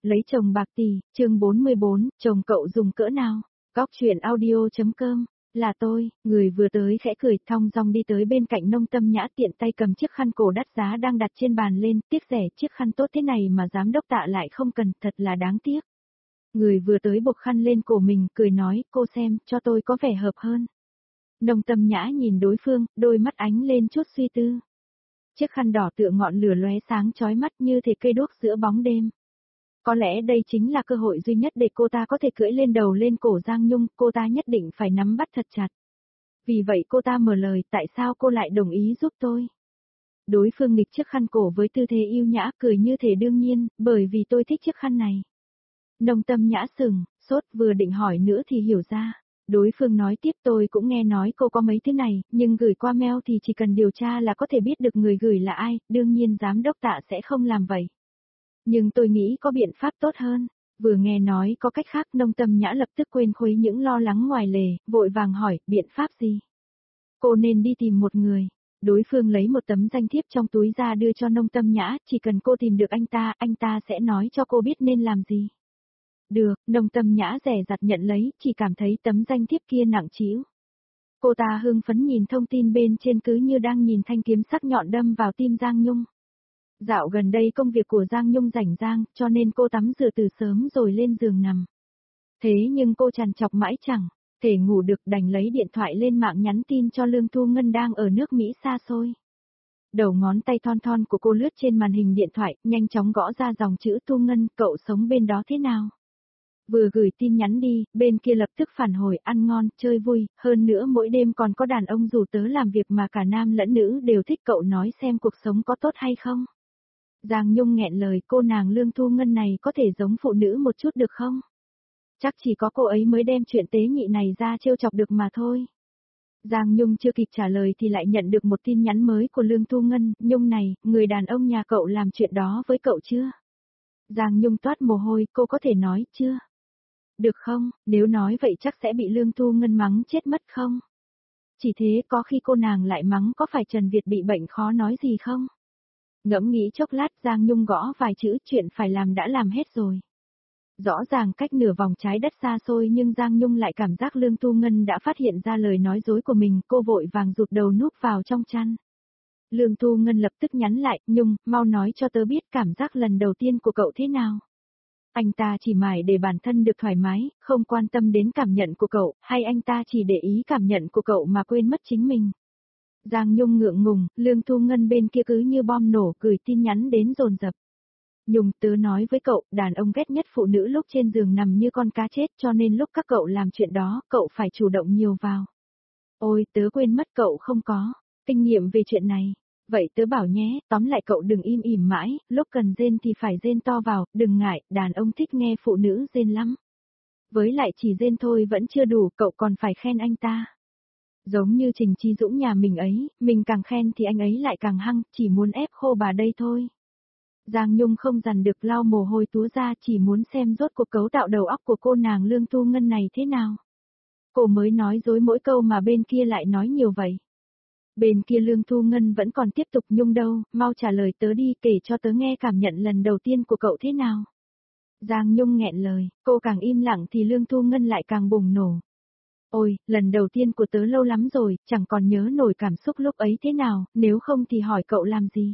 Lấy chồng bạc tỷ, chương 44, chồng cậu dùng cỡ nào? Góc chuyện audio.com, là tôi, người vừa tới khẽ cười thong dong đi tới bên cạnh Nông Tâm Nhã tiện tay cầm chiếc khăn cổ đắt giá đang đặt trên bàn lên, tiếc rẻ chiếc khăn tốt thế này mà giám đốc Tạ lại không cần, thật là đáng tiếc. Người vừa tới buộc khăn lên cổ mình, cười nói, cô xem, cho tôi có vẻ hợp hơn. Nông Tâm Nhã nhìn đối phương, đôi mắt ánh lên chút suy tư. Chiếc khăn đỏ tựa ngọn lửa lóe sáng chói mắt như thể cây đuốc giữa bóng đêm. Có lẽ đây chính là cơ hội duy nhất để cô ta có thể cưỡi lên đầu lên cổ Giang Nhung, cô ta nhất định phải nắm bắt thật chặt. Vì vậy cô ta mở lời, tại sao cô lại đồng ý giúp tôi? Đối phương nghịch chiếc khăn cổ với tư thế yêu nhã cười như thể đương nhiên, bởi vì tôi thích chiếc khăn này. Nông Tâm Nhã sừng, sốt vừa định hỏi nữa thì hiểu ra. Đối phương nói tiếp tôi cũng nghe nói cô có mấy thứ này, nhưng gửi qua mail thì chỉ cần điều tra là có thể biết được người gửi là ai, đương nhiên giám đốc Tạ sẽ không làm vậy. Nhưng tôi nghĩ có biện pháp tốt hơn. Vừa nghe nói có cách khác Nông Tâm Nhã lập tức quên khuấy những lo lắng ngoài lề, vội vàng hỏi, biện pháp gì? Cô nên đi tìm một người. Đối phương lấy một tấm danh thiếp trong túi ra đưa cho Nông Tâm Nhã, chỉ cần cô tìm được anh ta sẽ nói cho cô biết nên làm gì. Được, Nông Tâm Nhã dè dặt nhận lấy, chỉ cảm thấy tấm danh thiếp kia nặng trĩu. Cô ta hưng phấn nhìn thông tin bên trên cứ như đang nhìn thanh kiếm sắc nhọn đâm vào tim Giang Nhung. Dạo gần đây công việc của Giang Nhung rảnh rang, cho nên cô tắm rửa từ sớm rồi lên giường nằm. Thế nhưng cô trằn trọc mãi chẳng thể ngủ được, đành lấy điện thoại lên mạng nhắn tin cho Lương Thu Ngân đang ở nước Mỹ xa xôi. Đầu ngón tay thon thon của cô lướt trên màn hình điện thoại, nhanh chóng gõ ra dòng chữ Thu Ngân, cậu sống bên đó thế nào? Vừa gửi tin nhắn đi, bên kia lập tức phản hồi ăn ngon, chơi vui, hơn nữa mỗi đêm còn có đàn ông rủ tớ làm việc mà cả nam lẫn nữ đều thích, cậu nói xem cuộc sống có tốt hay không? Giang Nhung nghẹn lời, cô nàng Lương Thu Ngân này có thể giống phụ nữ một chút được không? Chắc chỉ có cô ấy mới đem chuyện tế nhị này ra trêu chọc được mà thôi. Giang Nhung chưa kịp trả lời thì lại nhận được một tin nhắn mới của Lương Thu Ngân, Nhung này, người đàn ông nhà cậu làm chuyện đó với cậu chưa? Giang Nhung toát mồ hôi, cô có thể nói, chưa? Được không, nếu nói vậy chắc sẽ bị Lương Thu Ngân mắng chết mất không? Chỉ thế có khi cô nàng lại mắng có phải Trần Việt bị bệnh khó nói gì không? Ngẫm nghĩ chốc lát Giang Nhung gõ vài chữ chuyện phải làm đã làm hết rồi. Rõ ràng cách nửa vòng trái đất xa xôi nhưng Giang Nhung lại cảm giác Lương Thu Ngân đã phát hiện ra lời nói dối của mình, cô vội vàng rụt đầu núp vào trong chăn. Lương Thu Ngân lập tức nhắn lại, Nhung, mau nói cho tớ biết cảm giác lần đầu tiên của cậu thế nào. Anh ta chỉ mải để bản thân được thoải mái, không quan tâm đến cảm nhận của cậu, hay anh ta chỉ để ý cảm nhận của cậu mà quên mất chính mình. Giang Nhung ngượng ngùng, Lương Thu Ngân bên kia cứ như bom nổ gửi tin nhắn đến dồn dập. Nhung, tớ nói với cậu, đàn ông ghét nhất phụ nữ lúc trên giường nằm như con cá chết, cho nên lúc các cậu làm chuyện đó, cậu phải chủ động nhiều vào. Ôi, tớ quên mất cậu không có kinh nghiệm về chuyện này. Vậy tớ bảo nhé, tóm lại cậu đừng im ỉm mãi, lúc cần rên thì phải rên to vào, đừng ngại, đàn ông thích nghe phụ nữ rên lắm. Với lại chỉ rên thôi vẫn chưa đủ, cậu còn phải khen anh ta. Giống như Trình Chi Dũng nhà mình ấy, mình càng khen thì anh ấy lại càng hăng, chỉ muốn ép khô bà đây thôi. Giang Nhung không dằn được lau mồ hôi túa ra, chỉ muốn xem rốt cuộc cấu tạo đầu óc của cô nàng Lương Thu Ngân này thế nào. Cô mới nói dối mỗi câu mà bên kia lại nói nhiều vậy. Bên kia Lương Thu Ngân vẫn còn tiếp tục, Nhung đâu, mau trả lời tớ đi, kể cho tớ nghe cảm nhận lần đầu tiên của cậu thế nào. Giang Nhung nghẹn lời, cô càng im lặng thì Lương Thu Ngân lại càng bùng nổ. Ôi, lần đầu tiên của tớ lâu lắm rồi, chẳng còn nhớ nổi cảm xúc lúc ấy thế nào, nếu không thì hỏi cậu làm gì.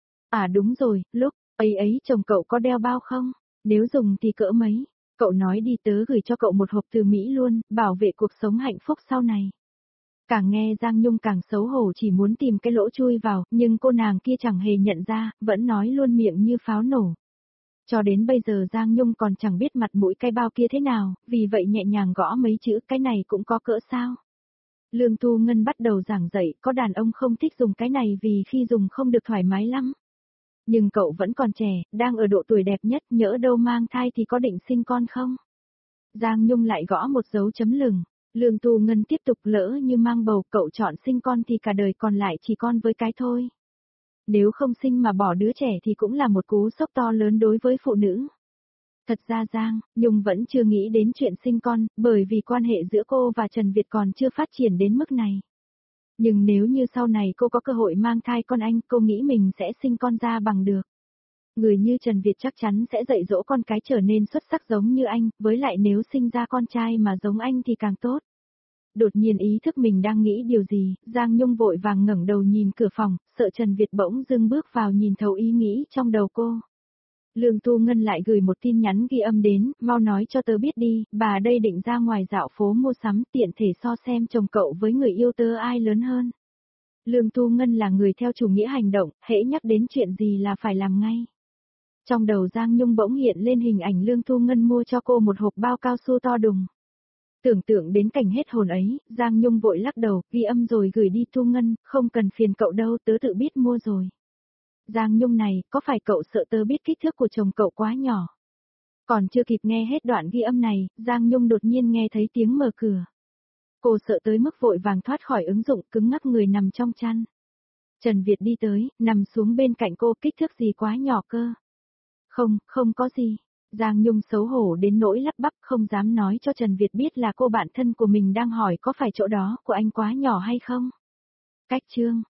À đúng rồi, lúc ấy chồng cậu có đeo bao không? Nếu dùng thì cỡ mấy? Cậu nói đi tớ gửi cho cậu một hộp từ Mỹ luôn, bảo vệ cuộc sống hạnh phúc sau này. Càng nghe Giang Nhung càng xấu hổ chỉ muốn tìm cái lỗ chui vào, nhưng cô nàng kia chẳng hề nhận ra, vẫn nói luôn miệng như pháo nổ. Cho đến bây giờ Giang Nhung còn chẳng biết mặt mũi cái bao kia thế nào, vì vậy nhẹ nhàng gõ mấy chữ cái này cũng có cỡ sao. Lương Thu Ngân bắt đầu giảng dạy, có đàn ông không thích dùng cái này vì khi dùng không được thoải mái lắm. Nhưng cậu vẫn còn trẻ, đang ở độ tuổi đẹp nhất, nhỡ đâu mang thai thì có định sinh con không? Giang Nhung lại gõ một dấu chấm lửng. Lương Thu Ngân tiếp tục, lỡ như mang bầu, cậu chọn sinh con thì cả đời còn lại chỉ con với cái thôi. Nếu không sinh mà bỏ đứa trẻ thì cũng là một cú sốc to lớn đối với phụ nữ. Thật ra Giang Nhung vẫn chưa nghĩ đến chuyện sinh con, bởi vì quan hệ giữa cô và Trần Việt còn chưa phát triển đến mức này. Nhưng nếu như sau này cô có cơ hội mang thai con anh, cô nghĩ mình sẽ sinh con ra bằng được. Người như Trần Việt chắc chắn sẽ dạy dỗ con cái trở nên xuất sắc giống như anh, với lại nếu sinh ra con trai mà giống anh thì càng tốt. Đột nhiên ý thức mình đang nghĩ điều gì, Giang Nhung vội vàng ngẩng đầu nhìn cửa phòng, sợ Trần Việt bỗng dưng bước vào nhìn thấu ý nghĩ trong đầu cô. Lương Thu Ngân lại gửi một tin nhắn ghi âm đến, mau nói cho tớ biết đi, bà đây định ra ngoài dạo phố mua sắm tiện thể so xem chồng cậu với người yêu tớ ai lớn hơn. Lương Thu Ngân là người theo chủ nghĩa hành động, hễ nhắc đến chuyện gì là phải làm ngay. Trong đầu Giang Nhung bỗng hiện lên hình ảnh Lương Thu Ngân mua cho cô một hộp bao cao su to đùng. Tưởng tượng đến cảnh hết hồn ấy, Giang Nhung vội lắc đầu, ghi âm rồi gửi đi. Thu Ngân, không cần phiền cậu đâu, tớ tự biết mua rồi. Giang Nhung này, có phải cậu sợ tớ biết kích thước của chồng cậu quá nhỏ? Còn chưa kịp nghe hết đoạn ghi âm này, Giang Nhung đột nhiên nghe thấy tiếng mở cửa. Cô sợ tới mức vội vàng thoát khỏi ứng dụng, cứng ngắc người nằm trong chăn. Trần Việt đi tới, nằm xuống bên cạnh cô, kích thước gì quá nhỏ cơ? Không, không có gì. Giang Nhung xấu hổ đến nỗi lắp bắp không dám nói cho Trần Việt biết là cô bạn thân của mình đang hỏi có phải chỗ đó của anh quá nhỏ hay không. Cách chương